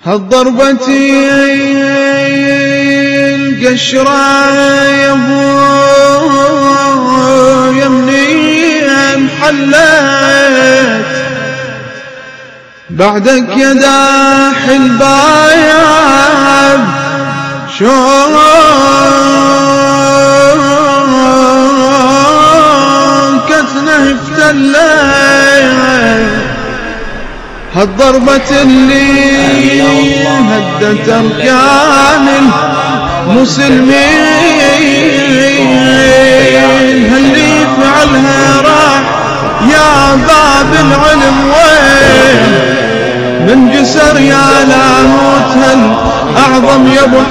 هالضربتي القشرة يا ابويا منين انحلت بعدك يا داح البايب شلون كتنه افتلت هالضربة اللي هدت أركان المسلمين هاللي فعلها راح يا باب العلم وين من جسر يا لاهوت هالأعظم يا ابو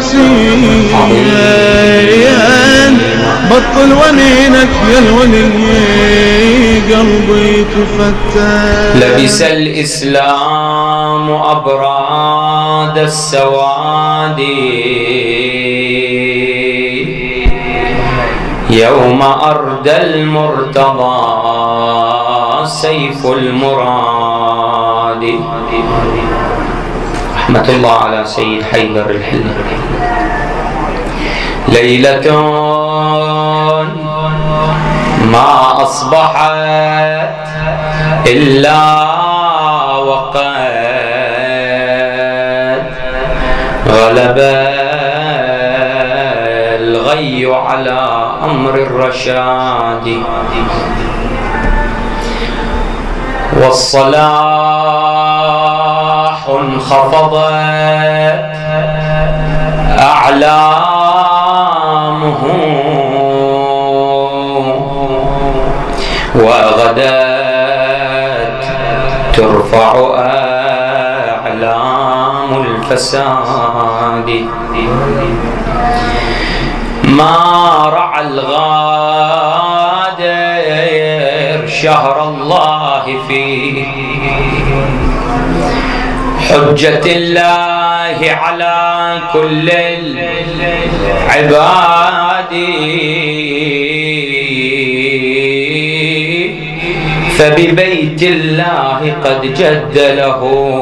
حسين بطل ونينك يا الولي قلبي تفتح لبس الإسلام أبراد السواد يوم أردى المرتضى سيف المراد رحمة الله على سيد حيدر الحلي ليلة ما أصبحت إلا وقد غلب الغي على أمر الرشاد والصلاح انخفضت أعلامه وغدت ترفع أعلام الفساد ما رعى الغادر شهر الله فيه حجة الله على كل العباد فببيت الله قد جد له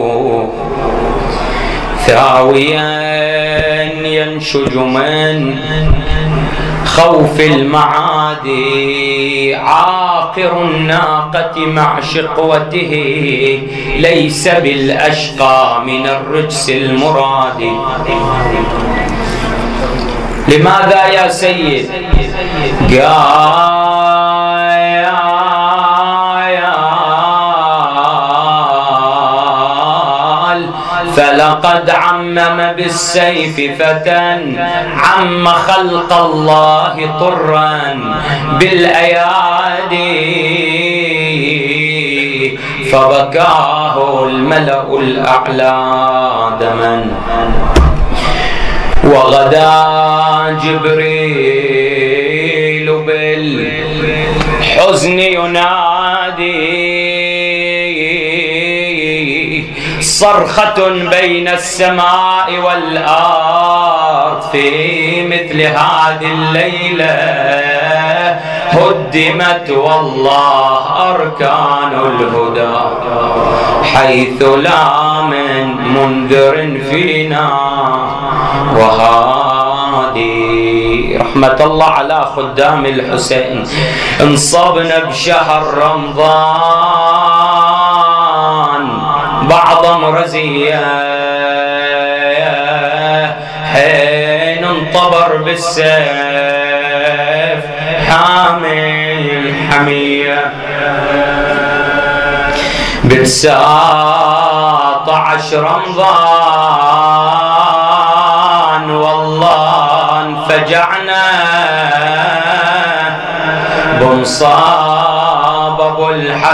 ثاويا ينشج من خوف المعادي عاقر الناقة مع شقوته ليس بالأشقى من الرجس المراد لماذا يا سيد فلقد عمم بالسيف فتى عم خلق الله طرا بالأيادي فبكاه الملأ الأعلى دما وغدا جبريل بالحزن ينادي صرخة بين السماء والأرض في مثل هذه الليلة هدمت والله أركان الهدى حيث لا من منذر فينا وهادي رحمة الله على خدام الحسين انصبنا بشهر رمضان بعض مرزية حين انطبر بالسيف حامل حمية ب19 رمضان والله انفجعنا بمصاب ابو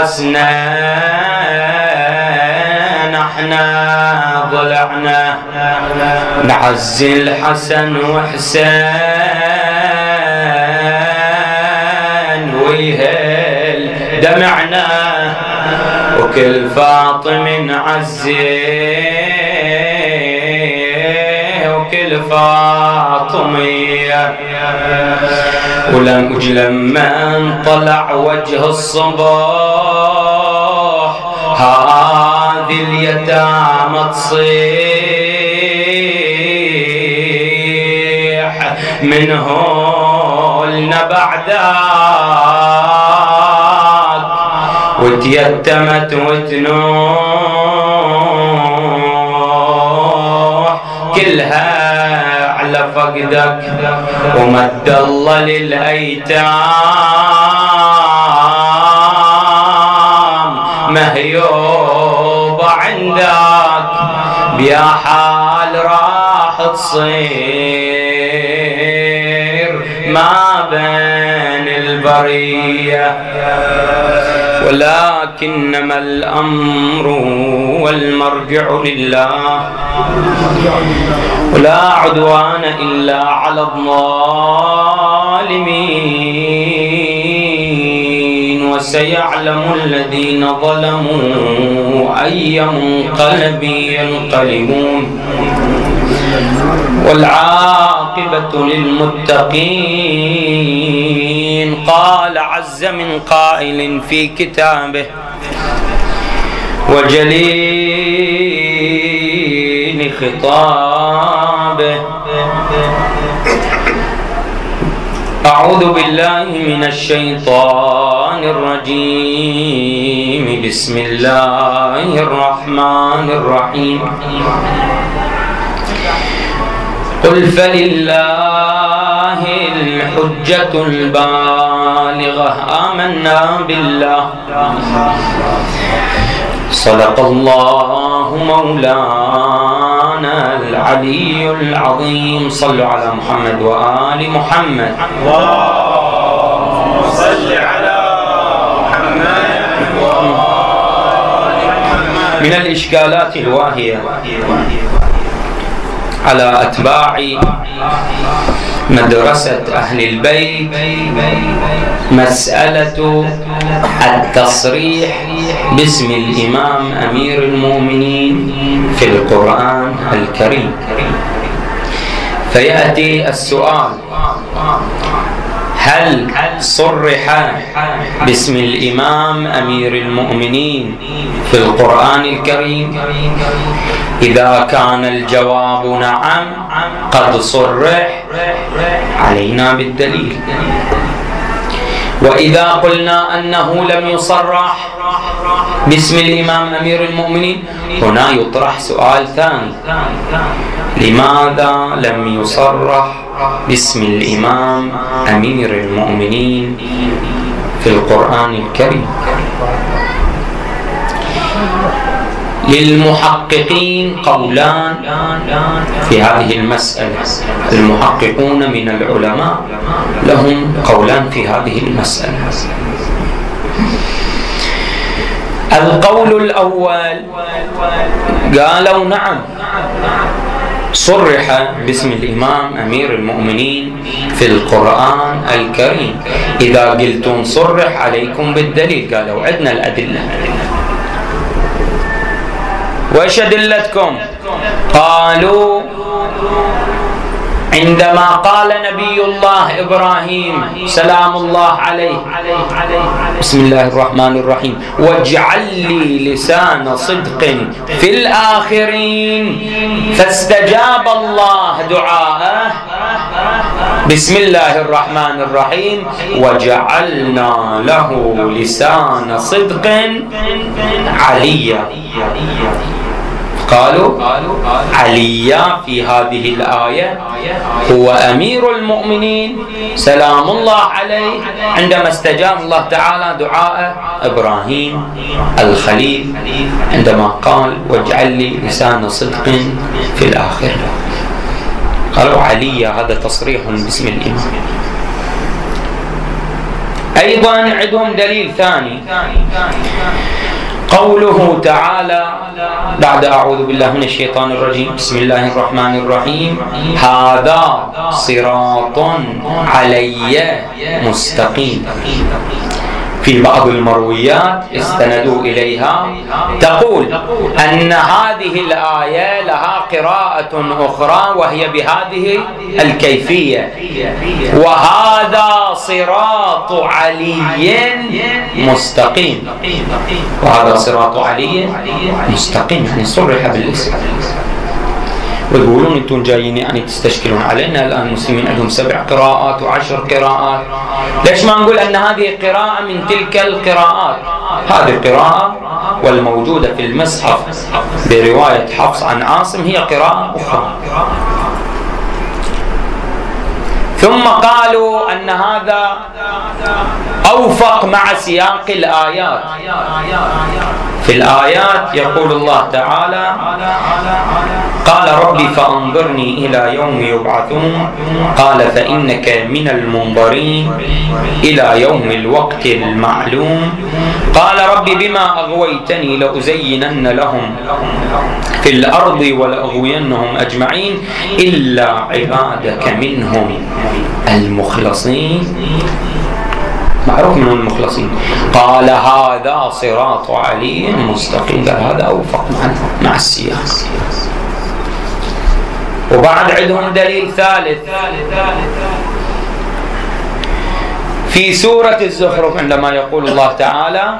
الحسنين احنا ضلعنا نعزي الحسن وحسين ويهل دمعنا وكل فاطم نعزيه وكل فاطمية ولما طلع وجه الصبح هذه اليتامى تصيح منه لنا بعدك وتيتمت وتنوح كلها على فقدك ومد الله للأيتام مهيوب عندك بيا حال راح تصير ما بين البرية ولكنما الأمر والمرجع لله ولا عدوان إلا على الظالمين وسيعلم الذين ظلموا أي منقلب ينقلبون والعاقبة للمتقين. قال عز من قائل في كتابه وجليل خطابه أعوذ بالله من الشيطان الرجيم بسم الله الرحمن الرحيم قل فلله الحجة البالغة آمنا بالله صدق الله مولانا العلي العظيم. صلوا على محمد وآل محمد. اللهم صل على محمد وآل محمد. من الإشكالات الواهية على أتباع مدرسة أهل البيت مسألة التصريح باسم الإمام أمير المؤمنين في القرآن الكريم. فيأتي السؤال: هل صرح باسم الإمام أمير المؤمنين في القرآن الكريم؟ إذا كان الجواب نعم قد صرح علينا بالدليل، وإذا قلنا أنه لم يصرح باسم الإمام أمير المؤمنين هنا يطرح سؤال ثاني: لماذا لم يصرح باسم الإمام أمير المؤمنين في القرآن الكريم؟ للمحققين قولان في هذه المسألة. المحققون من العلماء لهم قولان في هذه المسألة. القول الأول قالوا نعم صرح باسم الإمام أمير المؤمنين في القرآن الكريم. إذا قلتم صرح عليكم بالدليل. قالوا عندنا الأدلة. وإيش أدلتكم؟ قالوا عندما قال نبي الله إبراهيم سلام الله عليه بسم الله الرحمن الرحيم واجعل لي لسان صدق في الآخرين، فاستجاب الله دعاءه بسم الله الرحمن الرحيم وجعلنا له لسان صدق عليا. قالوا عليا في هذه الآية هو أمير المؤمنين سلام الله عليه عندما استجاب الله تعالى دعاء إبراهيم الخليل عندما قال واجعل لي لسان صدق في الآخرة. قالوا عليا هذا تصريح باسم الإمام. أيضا عندهم دليل ثاني قوله تعالى بعد أعوذ بالله من الشيطان الرجيم بسم الله الرحمن الرحيم هذا صراط علي مستقيم. في بعض المرويات استندوا إليها تقول أن هذه الآية لها قراءة أخرى وهي بهذه الكيفية: وهذا صراط علي مستقيم. وهذا صراط علي مستقيم يعني صرح بالاسم. ويقولون انتم جايين يعني تستشكلون علينا، الان المسلمين عندهم 7 قراءات و10 قراءات، ليش ما نقول ان هذه قراءة من تلك القراءات؟ هذه قراءة والموجودة في المصحف برواية حفص عن عاصم هي قراءة أخرى. ثم قالوا أن هذا أوفق مع سياق الآيات. في الآيات يقول الله تعالى: قال ربي فأنظرني إلى يوم يبعثون قال فإنك من المنظرين إلى يوم الوقت المعلوم قال ربي بما أغويتني لأزينن لهم في الأرض ولأغوينهم أجمعين إلا عبادك منهم المخلصين. معروف من المخلصين. قال هذا صراط علي مستقيم. هذا أوفق مع السياق. وبعد عندهم دليل ثالث في سورة الزخرف عندما يقول الله تعالى: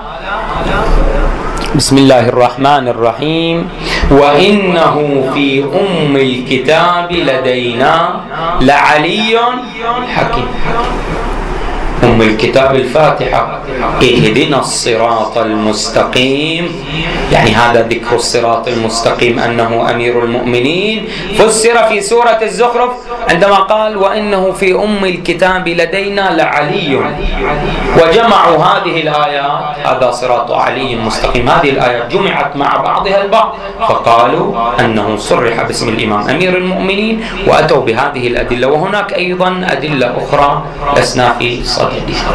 بسم الله الرحمن الرحيم وإنه في أم الكتاب لدينا لعلي حكيم. أم الكتاب الفاتحة، اهدنا الصراط المستقيم، يعني هذا ذكر الصراط المستقيم أنه أمير المؤمنين فسر في سورة الزخرف عندما قال وإنه في أم الكتاب لدينا لعلي، وجمعوا هذه الآيات هذا صراط علي مستقيم، هذه الآيات جمعت مع بعضها البعض فقالوا أنه صرح باسم الإمام أمير المؤمنين وأتوا بهذه الأدلة. وهناك أيضا أدلة أخرى لسنا في صددها.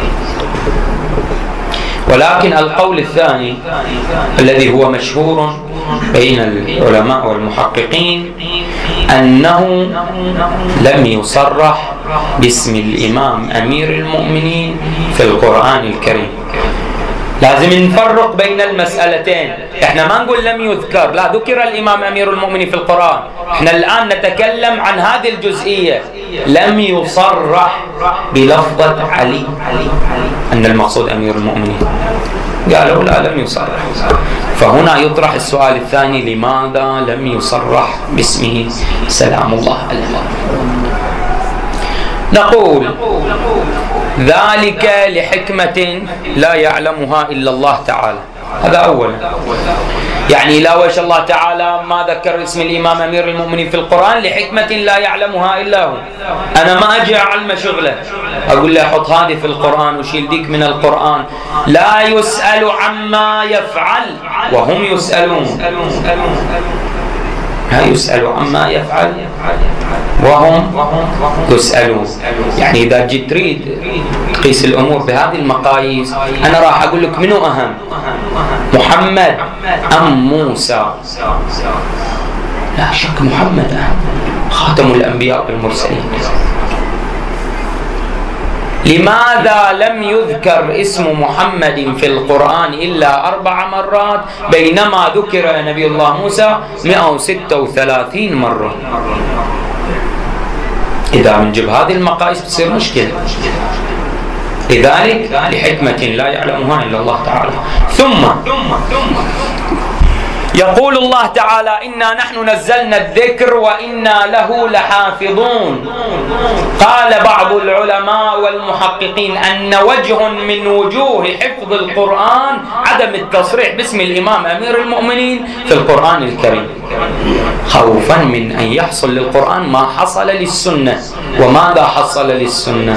ولكن القول الثاني الذي هو مشهور بين العلماء والمحققين أنه لم يصرح باسم الإمام أمير المؤمنين في القرآن الكريم. لازم نفرق بين المسألتين. احنا ما نقول لم يذكر، لا، ذكر الإمام أمير المؤمنين في القرآن. احنا الآن نتكلم عن هذه الجزئية، لم يصرح بلفظة علي أن المقصود أمير المؤمنين. قالوا لا، لم يصرح. فهنا يطرح السؤال الثاني: لماذا لم يصرح باسمه سلام الله عليه؟ نقول ذلك لحكمة لا يعلمها إلا الله تعالى. هذا أولا، يعني لا وجه الله تعالى ما ذكر اسم الإمام أمير المؤمنين في القرآن لحكمة لا يعلمها إلا هو. أنا ما أجي أعلم شغله أقول له حط هذه في القرآن وشيل ديك من القرآن. لا يسأل عما يفعل وهم يسألون. لا يسأل عما يفعل وهم يسألون. يعني إذا جيت تريد تقيس الأمور بهذه المقاييس، أنا راح أقول لك منو أهم، محمد أم موسى؟ لا شك محمد أهم، خاتم الأنبياء والمرسلين. لماذا لم يذكر اسم محمد في القرآن إلا 4 مرات بينما ذكر نبي الله موسى 136 مرة؟ إذا بنجيب هذه المقاييس بتصير مشكلة. لذلك لحكمة لا يعلمها إلا الله تعالى. ثم يقول الله تعالى: إنا نحن نزلنا الذكر وإنا له لحافظون. قال بعض العلماء والمحققين أن وجه من وجوه حفظ القرآن عدم التصريح باسم الإمام أمير المؤمنين في القرآن الكريم، خوفا من أن يحصل للقرآن ما حصل للسنة. وماذا حصل للسنة؟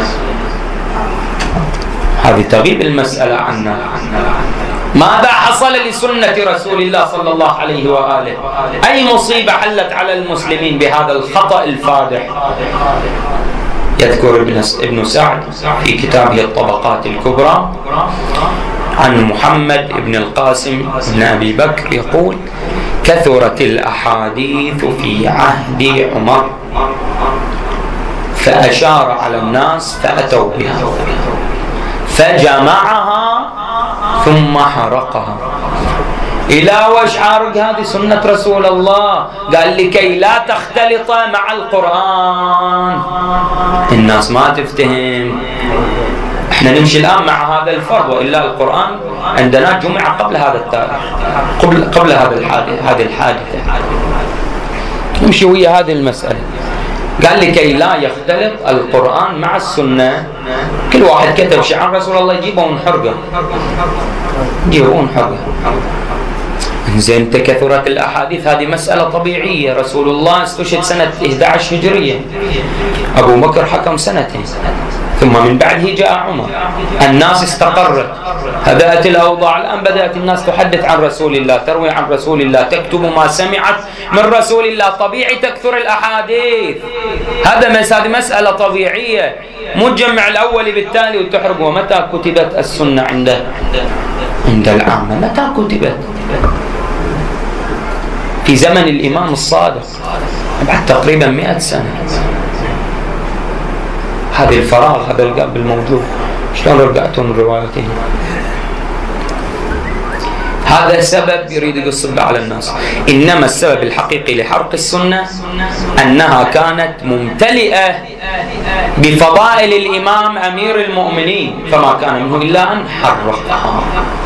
هذه تغيب المسألة عنا. ماذا حصل لسنة رسول الله صلى الله عليه وآله؟ أي مصيبة حلت على المسلمين بهذا الخطأ الفادح؟ يذكر ابن سعد في كتابه الطبقات الكبرى عن محمد بن القاسم بن أبي بكر يقول: كثرت الأحاديث في عهد عمر فأشار على الناس فأتوا بها فجمعها ثم حرقها. إلى وش حارق؟ هذه سنة رسول الله، قال لكي لا تختلط مع القرآن، الناس ما تفتهم. احنا نمشي الآن مع هذا الفرض، وإلا القرآن عندنا جمع قبل هذا التاريخ، قبل هذه الحادثة. نمشي ويا هذه المسألة. قال لكي لا يختلط القرآن مع السنة، كل واحد كتب شيء عن رسول الله يجيبه ونحرقه، زين كثرت الأحاديث، هذه مسألة طبيعية. رسول الله استشهد سنة 11 هجرية، أبو بكر حكم سنتين، ثم من بعده جاء عمر، الناس استقرت، هدأت الأوضاع، الآن بدأت الناس تحدث عن رسول الله، تروي عن رسول الله، تكتب ما سمعت من رسول الله، طبيعي تكثر الأحاديث، هذه مسألة طبيعية، مو تجمع الأول بالتالي وتحرق. ومتى كتبت السنة عند العامة؟ متى كتبت؟ في زمن الإمام الصادق، بعد تقريبا 100 سنة. هذه الفراغ، هذا القلب الموجود، شلون رجعتون الروايتين؟ هذا سبب يريد يصب على الناس. إنما السبب الحقيقي لحرق السنة أنها كانت ممتلئة بفضائل الإمام أمير المؤمنين، فما كان منه إلا أن حرقها.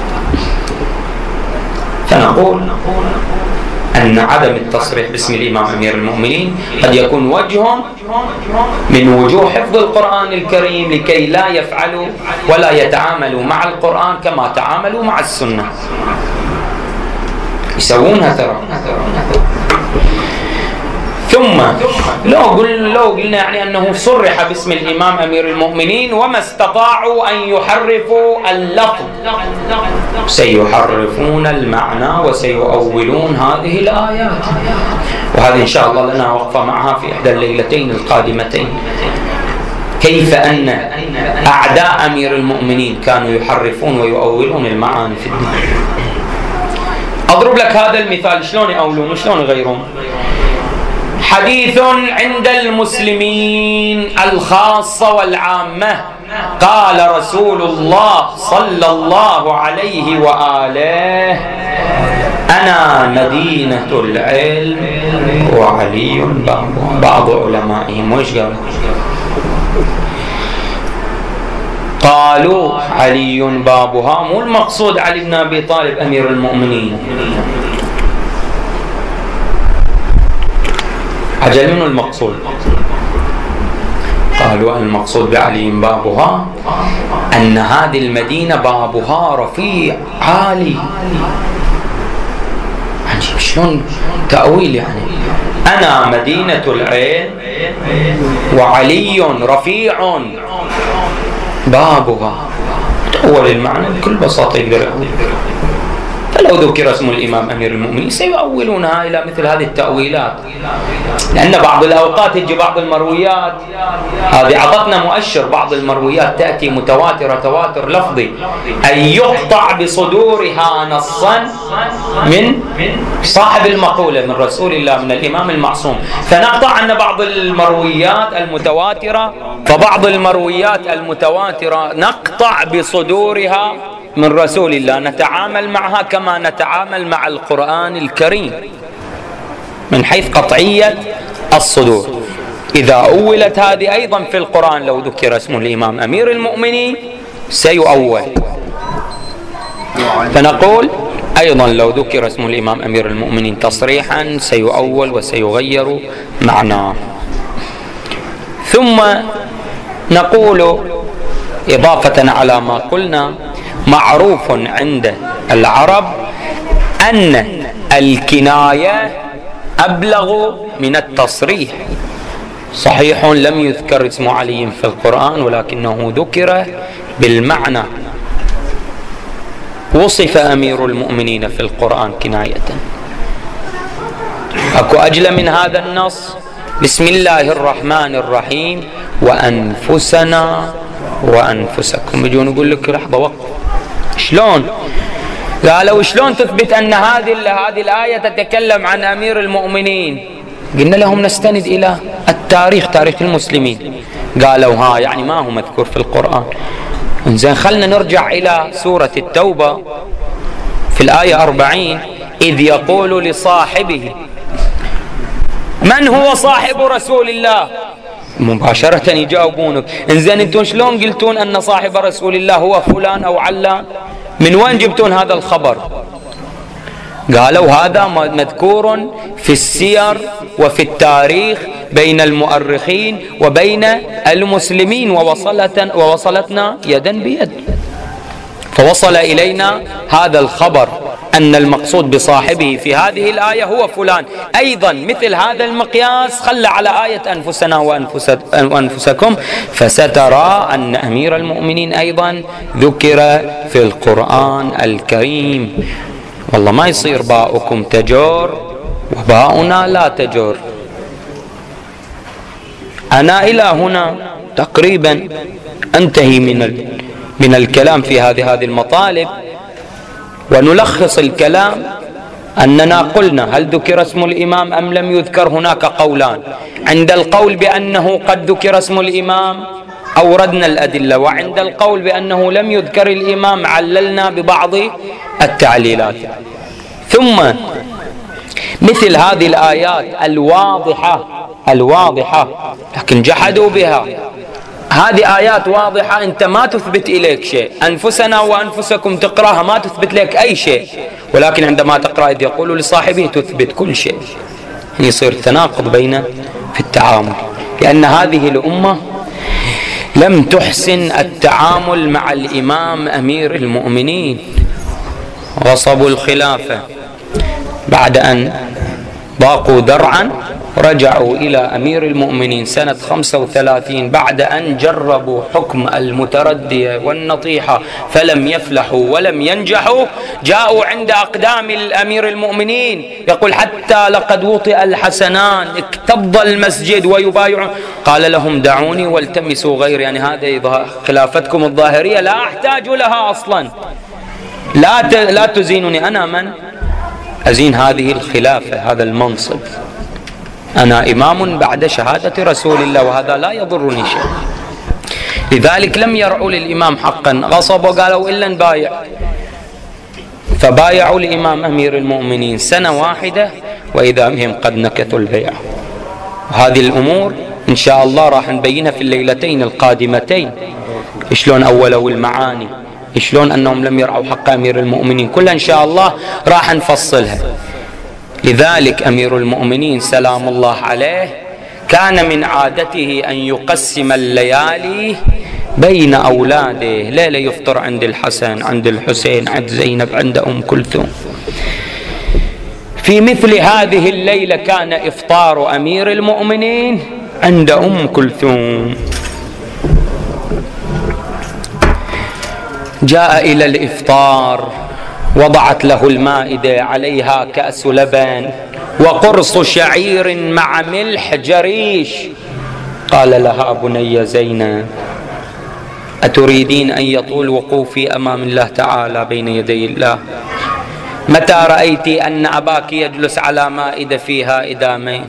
فنقول أن عدم التصريح باسم الإمام أمير المؤمنين قد يكون وجه من وجوه حفظ القرآن الكريم، لكي لا يفعلوا ولا يتعاملوا مع القرآن كما تعاملوا مع السنة، يسوونها ترى. ثم لو قلنا يعني أنه صرح باسم الإمام أمير المؤمنين وما استطاعوا أن يحرفوا اللفظ، سيحرفون المعنى وسيؤولون هذه الآيات. وهذه إن شاء الله لنا وقفة معها في إحدى الليلتين القادمتين، كيف أن أعداء أمير المؤمنين كانوا يحرفون ويؤولون المعاني في الدين. أضرب لك هذا المثال، شلون يؤولون وشلون يغيرون. حديث عند المسلمين الخاصة والعامة، قال رسول الله صلى الله عليه وآله: أنا مدينة العلم وعلي بابها. بعض علمائهم وإيش قالوا علي بابها، مو المقصود علي بن أبي طالب أمير المؤمنين، عجل منه المقصود. قالوا المقصود بعلي بابها أن هذه المدينة بابها رفيع عالي. عجيب، شلون تأويل يعني؟ أنا مدينة العلم وعلي رفيع بابها، تأول المعنى بكل بساطة يقدر يقول. فلو ذكر اسم الإمام أمير المؤمنين سيؤولونها إلى مثل هذه التأويلات، لأن بعض الأوقات تجي بعض المرويات، هذه عطتنا مؤشر، بعض المرويات تأتي متواترة تواتر لفظي، أي يقطع بصدورها نصا من صاحب المقولة من رسول الله، من الإمام المعصوم، فنقطع أن بعض المرويات المتواترة، فبعض المرويات المتواترة نقطع بصدورها من رسول الله، نتعامل معها كما نتعامل مع القرآن الكريم من حيث قطعية الصدور. إذا أولت هذه أيضا في القرآن، لو ذكر اسم الإمام أمير المؤمنين سيؤول. فنقول أيضا لو ذكر اسم الإمام أمير المؤمنين تصريحا سيؤول وسيغير معناه. ثم نقول إضافة على ما قلنا: معروف عند العرب أن الكناية أبلغ من التصريح. صحيح لم يذكر اسم علي في القرآن، ولكنه ذكر بالمعنى. وصف أمير المؤمنين في القرآن كناية. أكو أجل من هذا النص؟ بسم الله الرحمن الرحيم وأنفسنا وأنفسكم. يجون يقول لك لحظة وقف، شلون؟ قالوا شلون تثبت أن هذه الآية تتكلم عن أمير المؤمنين؟ قلنا لهم نستند إلى التاريخ، تاريخ المسلمين. قالوا يعني ما هو مذكور في القرآن. إنزين خلنا نرجع إلى سورة التوبة في الآية 40: إذ يقول لصاحبه. من هو صاحب رسول الله؟ مباشرة يجاوبونك: إنزين انتم شلون قلتون أن صاحب رسول الله هو فلان أو علان؟ من وين جبتون هذا الخبر؟ قالوا هذا مذكور في السير وفي التاريخ بين المؤرخين وبين المسلمين، ووصلتنا يدا بيد. فوصل إلينا هذا الخبر أن المقصود بصاحبه في هذه الآية هو فلان. أيضا مثل هذا المقياس خلى على آية أنفسنا وأنفسكم، فسترى أن أمير المؤمنين أيضا ذكر في القرآن الكريم. والله ما يصير باؤكم تجور وباؤنا لا تجور. أنا إلى هنا تقريبا أنتهي من الكلام في هذه المطالب، ونلخص الكلام أننا قلنا هل ذكر اسم الإمام أم لم يذكر؟ هناك قولان. عند القول بأنه قد ذكر اسم الإمام أوردنا الأدلة، وعند القول بأنه لم يذكر الإمام عللنا ببعض التعليلات. ثم مثل هذه الآيات الواضحة لكن جحدوا بها. هذه آيات واضحة أنت ما تثبت إليك شيء، أنفسنا وأنفسكم تقرأها ما تثبت لك أي شيء، ولكن عندما تقرأ إذ يقول لصاحبه تثبت كل شيء. يصير تناقض بين في التعامل، لأن هذه الأمة لم تحسن التعامل مع الإمام أمير المؤمنين. غصبوا الخلافة بعد أن ضاقوا ذرعا، رجعوا إلى أمير المؤمنين سنة 35 بعد أن جربوا حكم المتردية والنطيحة فلم يفلحوا ولم ينجحوا. جاءوا عند أقدام الأمير المؤمنين يقول حتى لقد وطئ الحسنان، اكتظ المسجد ويبايعون. قال لهم دعوني والتمسوا غيري، يعني هذه خلافتكم الظاهرية لا أحتاج لها أصلا، لا تزينني. أنا من أزين هذه الخلافة، هذا المنصب، أنا إمام بعد شهادة رسول الله، وهذا لا يضرني شيء. لذلك لم يرعوا للإمام حقا، غصبوا قالوا إلا نبايع، فبايعوا لإمام أمير المؤمنين سنة واحدة وإذا بهم قد نكثوا البيع. وهذه الأمور إن شاء الله راح نبينها في الليلتين القادمتين، شلون أولوا المعاني، شلون أنهم لم يرعوا حق أمير المؤمنين، كلها إن شاء الله راح نفصلها. لذلك أمير المؤمنين سلام الله عليه كان من عادته أن يقسم الليالي بين أولاده، ليلة يفطر عند الحسن، عند الحسين، عند زينب، عند أم كلثوم. في مثل هذه الليلة كان إفطار أمير المؤمنين عند أم كلثوم. جاء إلى الإفطار، وضعت له المائدة، عليها كأس لبن وقرص شعير مع ملح جريش. قال لها بني زينب أتريدين أن يطول وقوفي أمام الله تعالى بين يدي الله؟ متى رأيت أن أباك يجلس على مائدة فيها إدامين؟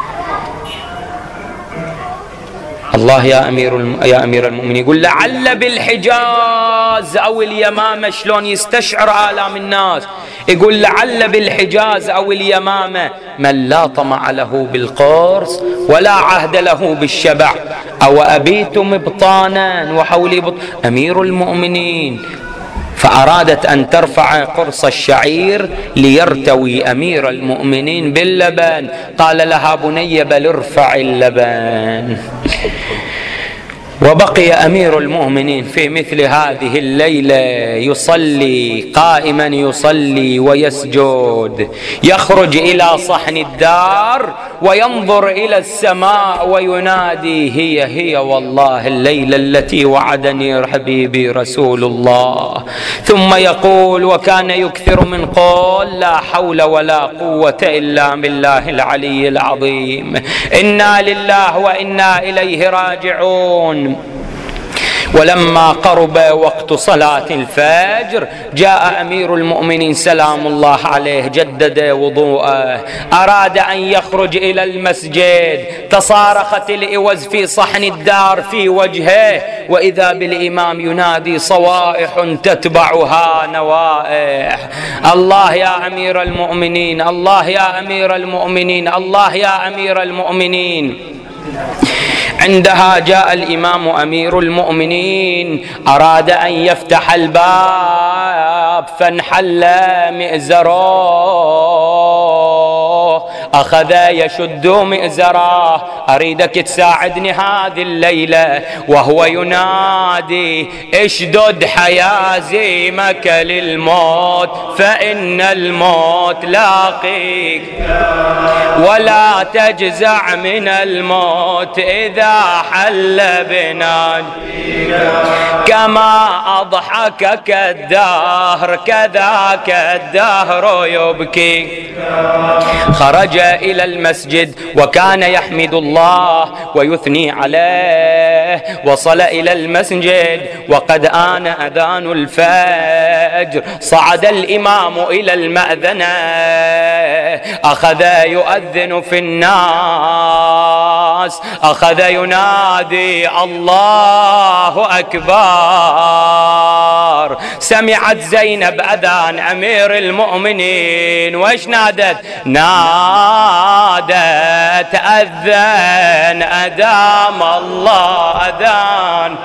الله يا أمير المؤمنين يقول لعل بالحجاز أو اليمامة. شلون يستشعر آلام الناس؟ يقول لعل بالحجاز أو اليمامة من لا طمع له بالقرص ولا عهد له بالشبع، أو أبيتم بطانا وحولي أمير المؤمنين. فأرادت أن ترفع قرص الشعير ليرتوي أمير المؤمنين باللبن. قال لها بني بل ارفع اللبن. وبقي أمير المؤمنين في مثل هذه الليلة يصلي قائما، يصلي ويسجد، يخرج إلى صحن الدار وينظر إلى السماء وينادي هي والله الليلة التي وعدني حبيبي رسول الله. ثم يقول وكان يكثر من قول لا حول ولا قوة إلا بالله العلي العظيم، إنا لله وإنا إليه راجعون. ولما قرب وقت صلاة الفجر جاء أمير المؤمنين سلام الله عليه، جدد وضوءه، أراد أن يخرج إلى المسجد، تصارخت الإوز في صحن الدار في وجهه، وإذا بالإمام ينادي صوائح تتبعها نوائح. الله يا أمير المؤمنين، الله يا أمير المؤمنين، الله يا أمير المؤمنين. عندها جاء الإمام أمير المؤمنين، أراد أن يفتح الباب الباب فانحل مئزره، أخذ يشد مئزره. أريدك تساعدني هذه الليلة وهو ينادي: اشدد حيازيمك للموت فإن الموت لاقيك، ولا تجزع من الموت إذا حل بناجيك، كما أضحكك الدهر كذاك الدهر يبكي. خرج إلى المسجد وكان يحمد الله ويثني عليه. وصل إلى المسجد وقد آن أذان الفجر. صعد الإمام إلى المأذنة، أخذ يؤذن في الناس، أخذ ينادي: الله أكبر. سمعت زينب أذان أمير المؤمنين، وإيش نادت؟ نادت: أذن أدام الله أذان،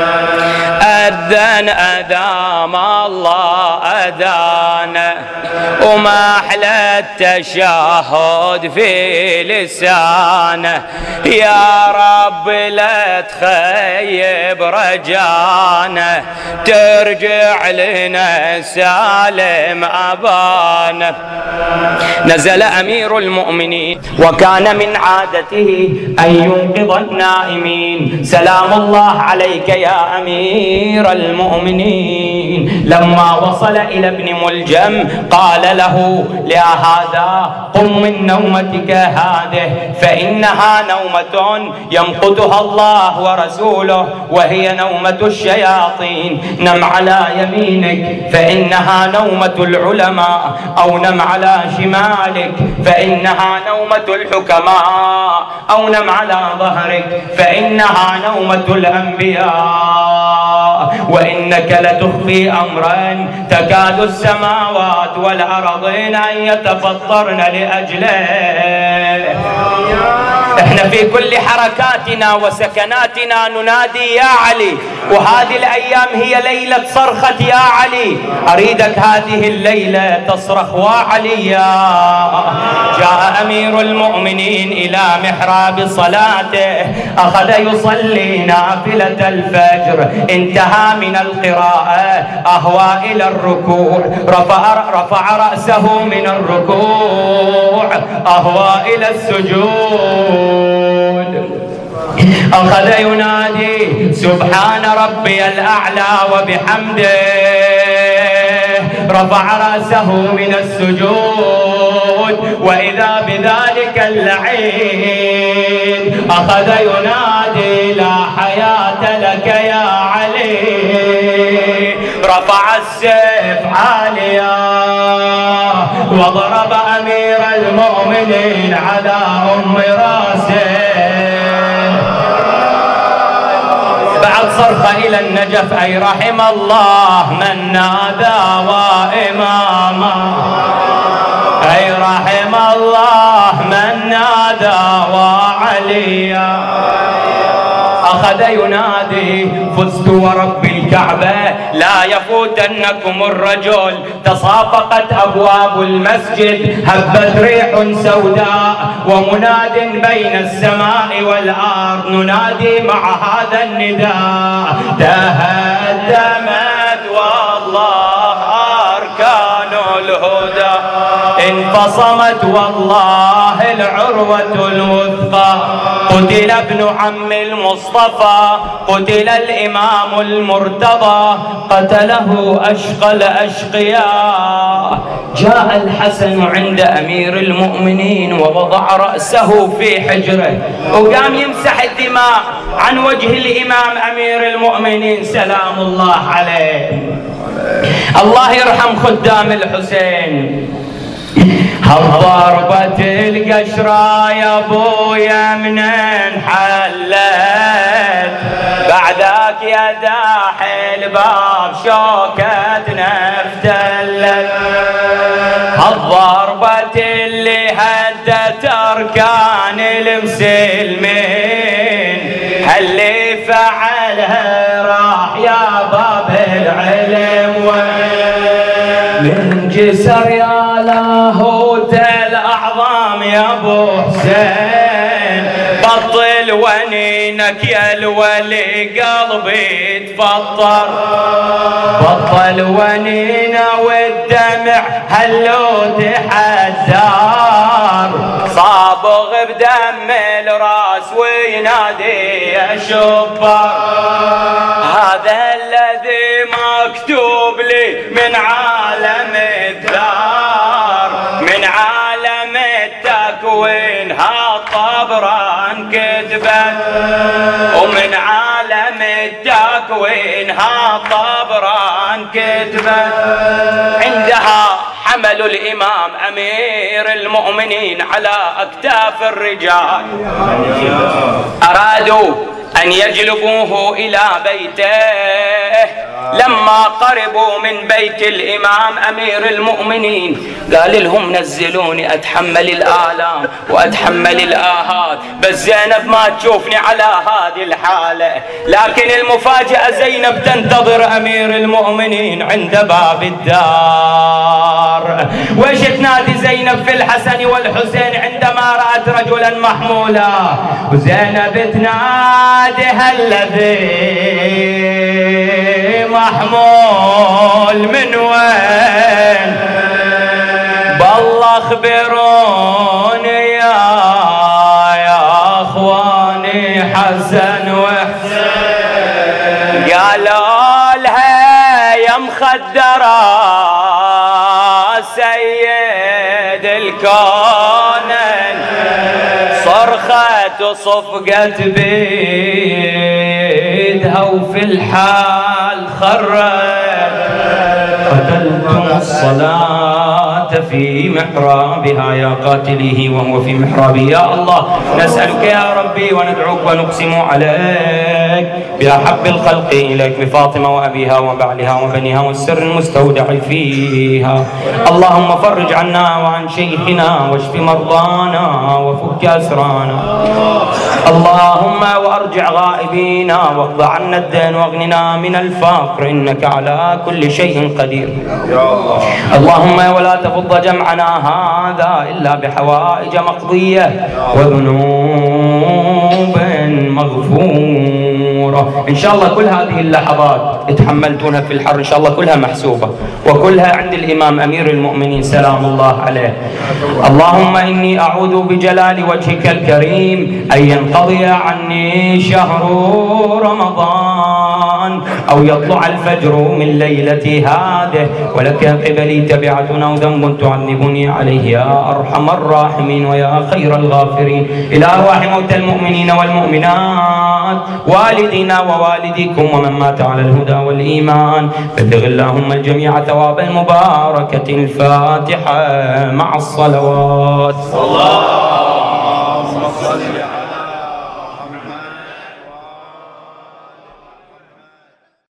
أذن أدام الله أذان. وما أحلى التشهد في لسانه: يا رب لا تخيب رجانا، ترجع لنا سالم أبانا. نزل أمير المؤمنين وكان من عادته أن ينقذ النائمين. سلام الله عليك يا أمير المؤمنين. لما وصل إلى ابن ملجم قال له: يا هذا قم من نومتك هذه، فإنها نومة يمقتها الله ورسوله، وهي نومة الشياطين. نم على يمينك فإنها نومة العلماء، أو نم على شمالك فإنها نومة الحكماء، أو نم على ظهرك فإنها نومة الأنبياء. وإنك لتخفي أمرا تكاد السماوات والأرضين أن يتفطرن لأجله. احنا في كل حركاتنا وسكناتنا ننادي يا علي، وهذه الأيام هي ليلة صرخة يا علي. أريدك هذه الليلة تصرخ: وعليا. جاء أمير المؤمنين إلى محراب صلاته، أخذ يصلي نافلة الفجر. انتهى من القراءة، أهوى إلى الركوع، رفع رأسه من الركوع، أهوى إلى السجود. أخذ ينادي: سبحان ربي الأعلى وبحمده. رفع رأسه من السجود، وإذا بذلك اللعين أخذ ينادي: لا حياة لك يا علي. رفع السيف عاليا وضرب أمير المؤمنين على أم راسه. بعد صرخ إلى النجف: أي رحم الله من نادى وإماما، أي رحم الله من نادى وعليا. أخذ ينادي: فزت ورب الكعبة لا يفوتنكم الرجل. تصافقت أبواب المسجد، هبت ريح سوداء، ومناد بين السماء والأرض. ننادي مع هذا النداء: تهدمت والله أركان الهدى، انفصمت والله العروة الوثقى. قتل ابن عم المصطفى، قتل الإمام المرتضى، قتله أشقى الأشقياء. جاء الحسن عند أمير المؤمنين ووضع رأسه في حجره، وقام يمسح الدماء عن وجه الإمام أمير المؤمنين سلام الله عليه. الله يرحم خدام الحسين. هالضربة القشرة يا ابويا منين حلت، بعدك يا داحي الباب شوكتنا افتلت. هالضربة اللي هدت اركان المسلمين، اللي فعلها راح يا باب العلم وين. انكسر يا لاهوت الأعظام يا أبو حسين، بطل ونينك يا الولي قلبي تفطر، بطل ونينا والدمع هلو تحذر، صابغ بدم الراس وينادي يا شبر، هذا الذي مكتوب لي من عالم الدار، من عالم التكوين هالطبران كتبت، ومن عالم التكوين هالطبران كتبت. عندها حملوا الإمام أمير المؤمنين على أكتاف الرجال، أرادوا أن يجلبوه إلى بيته. لما قربوا من بيت الإمام أمير المؤمنين قال لهم نزلوني أتحمل الآلام وأتحمل الآهات، بس زينب ما تشوفني على هذه الحالة. لكن المفاجأة زينب تنتظر أمير المؤمنين عند باب الدار. وش تنادي زينب في الحسن والحسين عندما رأت رجلا محمولا؟ وزينب تنادي الذي محمول من وين؟ بالله اخبروني يا اخواني حسن وحسين. قالوا لها يا مخدرة سيد الكون، صرخت وصفقت بيدها وفي الحال خرت، قتلتم الصلاة في محرابها يا قاتله وهو في محرابه. يا الله نسألك يا ربي وندعوك ونقسم عليك بأحب الخلق إليك بفاطمة وأبيها وبعلها وبنيها والسر المستودع فيها. اللهم فرج عنا وعن شيخنا واشف مرضانا وفك أسرانا. اللهم وأرجع غائبينا واقض عنا الدين واغننا من الفقر إنك على كل شيء قدير. اللهم ولا تفض جمعنا هذا إلا بحوائج مقضية وذنوب مغفورة. إن شاء الله كل هذه اللحظات تحملتونها في الحر إن شاء الله كلها محسوبة وكلها عند الإمام أمير المؤمنين سلام الله عليه. اللهم إني أعوذ بجلال وجهك الكريم أن ينقضي عني شهر رمضان أو يطلع الفجر من ليلة هذه ولك قبلي تبعة أو ذنب تعذبني عليه يا أرحم الراحمين ويا خير الغافرين. إلى أرواح موتى المؤمنين والمؤمنات والدينا ووالديكم ومن مات على الهدى والإيمان بلغ اللهم الجميع ثواب المباركة. الفاتحة مع الصلوات. اللهم صل على